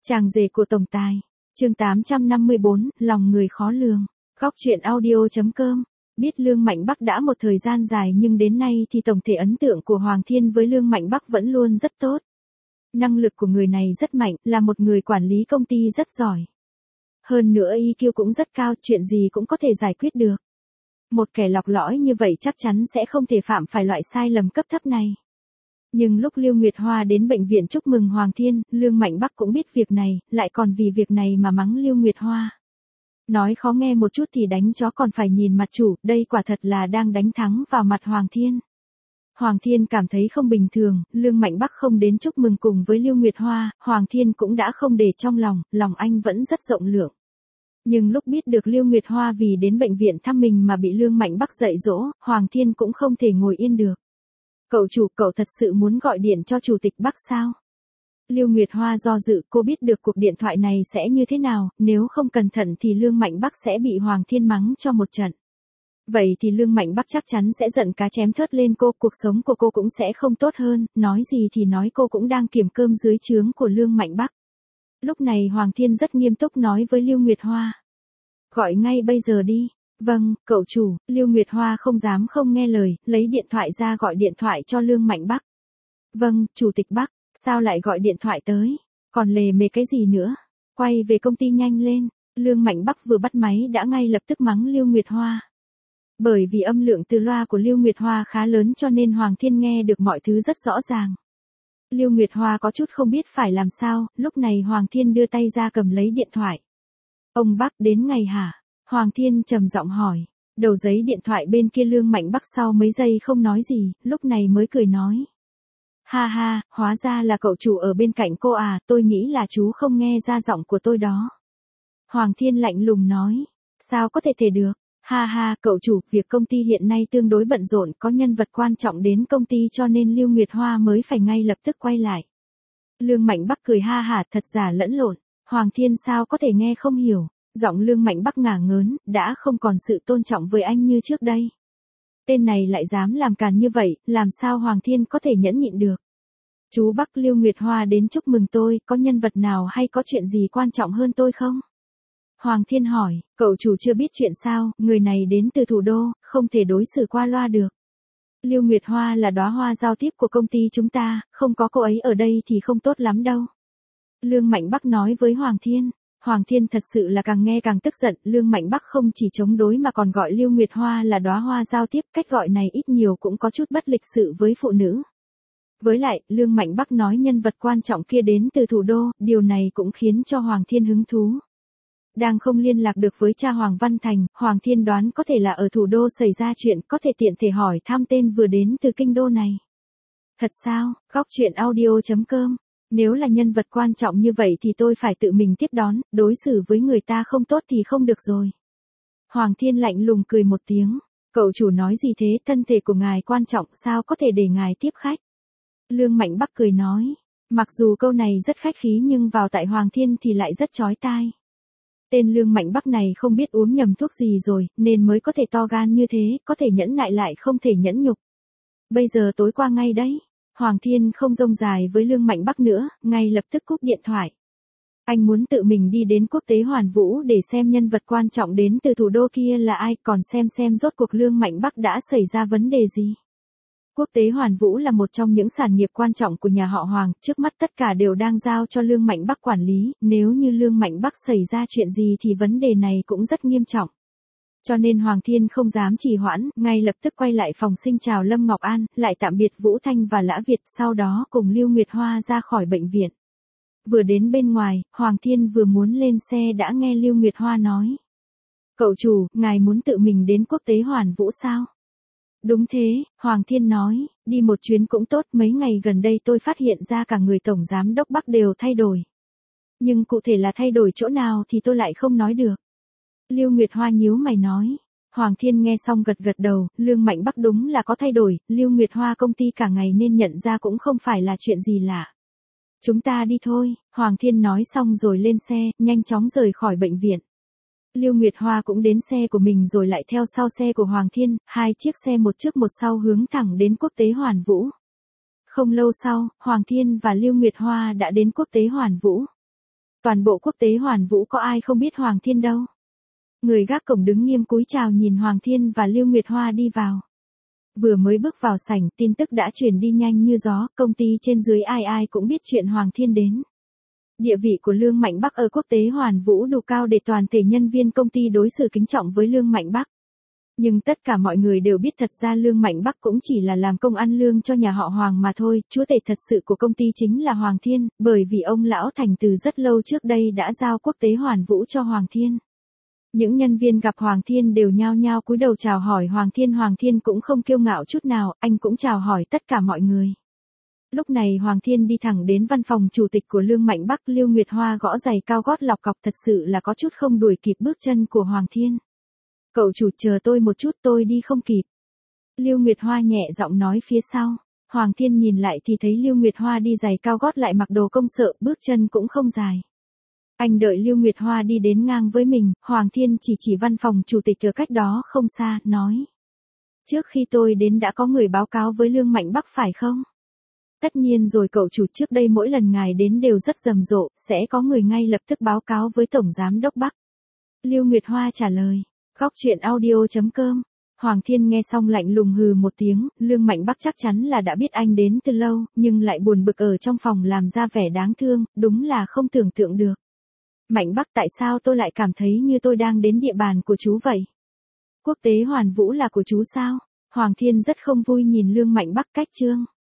Chàng rể của tổng tài. Chương 854, lòng người khó lường. Góc truyện audio.com. Biết Lương Mạnh Bắc đã một thời gian dài nhưng đến nay thì tổng thể ấn tượng của Hoàng Thiên với Lương Mạnh Bắc vẫn luôn rất tốt. Năng lực của người này rất mạnh, là một người quản lý công ty rất giỏi. Hơn nữa EQ cũng rất cao, chuyện gì cũng có thể giải quyết được. Một kẻ lọc lõi như vậy chắc chắn sẽ không thể phạm phải loại sai lầm cấp thấp này. Nhưng lúc Lưu Nguyệt Hoa đến bệnh viện chúc mừng Hoàng Thiên, Lương Mạnh Bắc cũng biết việc này, lại còn vì việc này mà mắng Lưu Nguyệt Hoa. Nói khó nghe một chút thì đánh chó còn phải nhìn mặt chủ, đây quả thật là đang đánh thắng vào mặt Hoàng Thiên. Hoàng Thiên cảm thấy không bình thường, Lương Mạnh Bắc không đến chúc mừng cùng với Lưu Nguyệt Hoa, Hoàng Thiên cũng đã không để trong lòng, lòng anh vẫn rất rộng lượng. Nhưng lúc biết được Lưu Nguyệt Hoa vì đến bệnh viện thăm mình mà bị Lương Mạnh Bắc dạy dỗ, Hoàng Thiên cũng không thể ngồi yên được. Cậu chủ, cậu thật sự muốn gọi điện cho chủ tịch Bắc sao? Lưu Nguyệt Hoa do dự, cô biết được cuộc điện thoại này sẽ như thế nào, nếu không cẩn thận thì Lương Mạnh Bắc sẽ bị Hoàng Thiên mắng cho một trận. Vậy thì Lương Mạnh Bắc chắc chắn sẽ giận cá chém thớt lên cô, cuộc sống của cô cũng sẽ không tốt hơn, nói gì thì nói cô cũng đang kiềm cơm dưới trướng của Lương Mạnh Bắc. Lúc này Hoàng Thiên rất nghiêm túc nói với Lưu Nguyệt Hoa. Gọi ngay bây giờ đi. Vâng, cậu chủ. Lưu Nguyệt Hoa không dám không nghe lời, lấy điện thoại ra gọi điện thoại cho Lương Mạnh Bắc. Vâng, chủ tịch Bắc, sao lại gọi điện thoại tới? Còn lề mề cái gì nữa? Quay về công ty nhanh lên. Lương Mạnh Bắc vừa bắt máy đã ngay lập tức mắng Lưu Nguyệt Hoa. Bởi vì âm lượng từ loa của Lưu Nguyệt Hoa khá lớn cho nên Hoàng Thiên nghe được mọi thứ rất rõ ràng. Lưu Nguyệt Hoa có chút không biết phải làm sao, lúc này Hoàng Thiên đưa tay ra cầm lấy điện thoại. Ông Bắc đến ngày hả? Hoàng Thiên trầm giọng hỏi. Đầu giấy điện thoại bên kia Lương Mạnh Bắc sau mấy giây không nói gì, lúc này mới cười nói. Ha ha, hóa ra là cậu chủ ở bên cạnh cô à, tôi nghĩ là chú không nghe ra giọng của tôi đó. Hoàng Thiên lạnh lùng nói. Sao có thể được? Ha ha, cậu chủ, việc công ty hiện nay tương đối bận rộn, có nhân vật quan trọng đến công ty cho nên Lưu Nguyệt Hoa mới phải ngay lập tức quay lại. Lương Mạnh Bắc cười ha hả, thật giả lẫn lộn. Hoàng Thiên sao có thể nghe không hiểu. Giọng Lương Mạnh Bắc ngả ngớn, đã không còn sự tôn trọng với anh như trước đây. Tên này lại dám làm càn như vậy, làm sao Hoàng Thiên có thể nhẫn nhịn được. Chú Bắc, Lưu Nguyệt Hoa đến chúc mừng tôi, có nhân vật nào hay có chuyện gì quan trọng hơn tôi không? Hoàng Thiên hỏi, cậu chủ chưa biết chuyện sao, người này đến từ thủ đô, không thể đối xử qua loa được. Lưu Nguyệt Hoa là đóa hoa giao tiếp của công ty chúng ta, không có cô ấy ở đây thì không tốt lắm đâu. Lương Mạnh Bắc nói với Hoàng Thiên. Hoàng Thiên thật sự là càng nghe càng tức giận, Lương Mạnh Bắc không chỉ chống đối mà còn gọi Lưu Nguyệt Hoa là đóa hoa giao tiếp, cách gọi này ít nhiều cũng có chút bất lịch sự với phụ nữ. Với lại, Lương Mạnh Bắc nói nhân vật quan trọng kia đến từ thủ đô, điều này cũng khiến cho Hoàng Thiên hứng thú. Đang không liên lạc được với cha Hoàng Văn Thành, Hoàng Thiên đoán có thể là ở thủ đô xảy ra chuyện, có thể tiện thể hỏi thăm tên vừa đến từ kinh đô này. Thật sao? Góc truyện audio.com. Nếu là nhân vật quan trọng như vậy thì tôi phải tự mình tiếp đón, đối xử với người ta không tốt thì không được rồi. Hoàng Thiên lạnh lùng cười một tiếng. Cậu chủ nói gì thế, thân thể của ngài quan trọng sao có thể để ngài tiếp khách. Lương Mạnh Bắc cười nói. Mặc dù câu này rất khách khí nhưng vào tại Hoàng Thiên thì lại rất chói tai. Tên Lương Mạnh Bắc này không biết uống nhầm thuốc gì rồi, nên mới có thể to gan như thế, có thể nhẫn nại lại không thể nhẫn nhục. Bây giờ tối qua ngay đấy. Hoàng Thiên không rông dài với Lương Mạnh Bắc nữa, ngay lập tức cúp điện thoại. Anh muốn tự mình đi đến Quốc tế Hoàn Vũ để xem nhân vật quan trọng đến từ thủ đô kia là ai, còn xem rốt cuộc Lương Mạnh Bắc đã xảy ra vấn đề gì. Quốc tế Hoàn Vũ là một trong những sản nghiệp quan trọng của nhà họ Hoàng, trước mắt tất cả đều đang giao cho Lương Mạnh Bắc quản lý, nếu như Lương Mạnh Bắc xảy ra chuyện gì thì vấn đề này cũng rất nghiêm trọng. Cho nên Hoàng Thiên không dám trì hoãn, ngay lập tức quay lại phòng sinh chào Lâm Ngọc An, lại tạm biệt Vũ Thanh và Lã Việt, sau đó cùng Lưu Nguyệt Hoa ra khỏi bệnh viện. Vừa đến bên ngoài, Hoàng Thiên vừa muốn lên xe đã nghe Lưu Nguyệt Hoa nói. Cậu chủ, ngài muốn tự mình đến Quốc tế Hoàn Vũ sao? Đúng thế, Hoàng Thiên nói, đi một chuyến cũng tốt, mấy ngày gần đây tôi phát hiện ra cả người tổng giám đốc Bắc đều thay đổi. Nhưng cụ thể là thay đổi chỗ nào thì tôi lại không nói được. Lưu Nguyệt Hoa nhíu mày nói. Hoàng Thiên nghe xong gật gật đầu, Lương Mạnh Bắc đúng là có thay đổi, Lưu Nguyệt Hoa công ty cả ngày nên nhận ra cũng không phải là chuyện gì lạ. Chúng ta đi thôi, Hoàng Thiên nói xong rồi lên xe, nhanh chóng rời khỏi bệnh viện. Lưu Nguyệt Hoa cũng đến xe của mình rồi lại theo sau xe của Hoàng Thiên, hai chiếc xe một trước một sau hướng thẳng đến Quốc tế Hoàn Vũ. Không lâu sau, Hoàng Thiên và Lưu Nguyệt Hoa đã đến Quốc tế Hoàn Vũ. Toàn bộ quốc tế Hoàn Vũ có ai không biết Hoàng Thiên đâu. Người gác cổng đứng nghiêm cúi chào nhìn Hoàng Thiên và Lưu Nguyệt Hoa đi vào. Vừa mới bước vào sảnh, tin tức đã truyền đi nhanh như gió, công ty trên dưới ai ai cũng biết chuyện Hoàng Thiên đến. Địa vị của Lương Mạnh Bắc ở quốc tế Hoàn Vũ đủ cao để toàn thể nhân viên công ty đối xử kính trọng với Lương Mạnh Bắc. Nhưng tất cả mọi người đều biết thật ra Lương Mạnh Bắc cũng chỉ là làm công ăn lương cho nhà họ Hoàng mà thôi, chúa tể thật sự của công ty chính là Hoàng Thiên, bởi vì ông lão Thành từ rất lâu trước đây đã giao quốc tế Hoàn Vũ cho Hoàng Thiên. Những nhân viên gặp Hoàng Thiên đều nhao nhao cúi đầu chào hỏi Hoàng Thiên cũng không kiêu ngạo chút nào, anh cũng chào hỏi tất cả mọi người. Lúc này Hoàng Thiên đi thẳng đến văn phòng chủ tịch của Lương Mạnh Bắc, Lưu Nguyệt Hoa gõ giày cao gót lọc cọc thật sự là có chút không đuổi kịp bước chân của Hoàng Thiên. Cậu chủ chờ tôi một chút, tôi đi không kịp. Lưu Nguyệt Hoa nhẹ giọng nói phía sau. Hoàng Thiên nhìn lại thì thấy Lưu Nguyệt Hoa đi giày cao gót lại mặc đồ công sở, bước chân cũng không dài. Anh đợi Lưu Nguyệt Hoa đi đến ngang với mình, Hoàng Thiên chỉ văn phòng chủ tịch ở cách đó không xa, nói. Trước khi tôi đến đã có người báo cáo với Lương Mạnh Bắc phải không? Tất nhiên rồi cậu chủ, trước đây mỗi lần ngài đến đều rất rầm rộ, sẽ có người ngay lập tức báo cáo với Tổng Giám Đốc Bắc. Lưu Nguyệt Hoa trả lời. Góc chuyện audio.com. Hoàng Thiên nghe xong lạnh lùng hừ một tiếng, Lương Mạnh Bắc chắc chắn là đã biết anh đến từ lâu, nhưng lại buồn bực ở trong phòng làm ra vẻ đáng thương, đúng là không tưởng tượng được. Mạnh Bắc, tại sao tôi lại cảm thấy như tôi đang đến địa bàn của chú vậy? Quốc tế Hoàn Vũ là của chú sao? Hoàng Thiên rất không vui nhìn Lương Mạnh Bắc cách trương.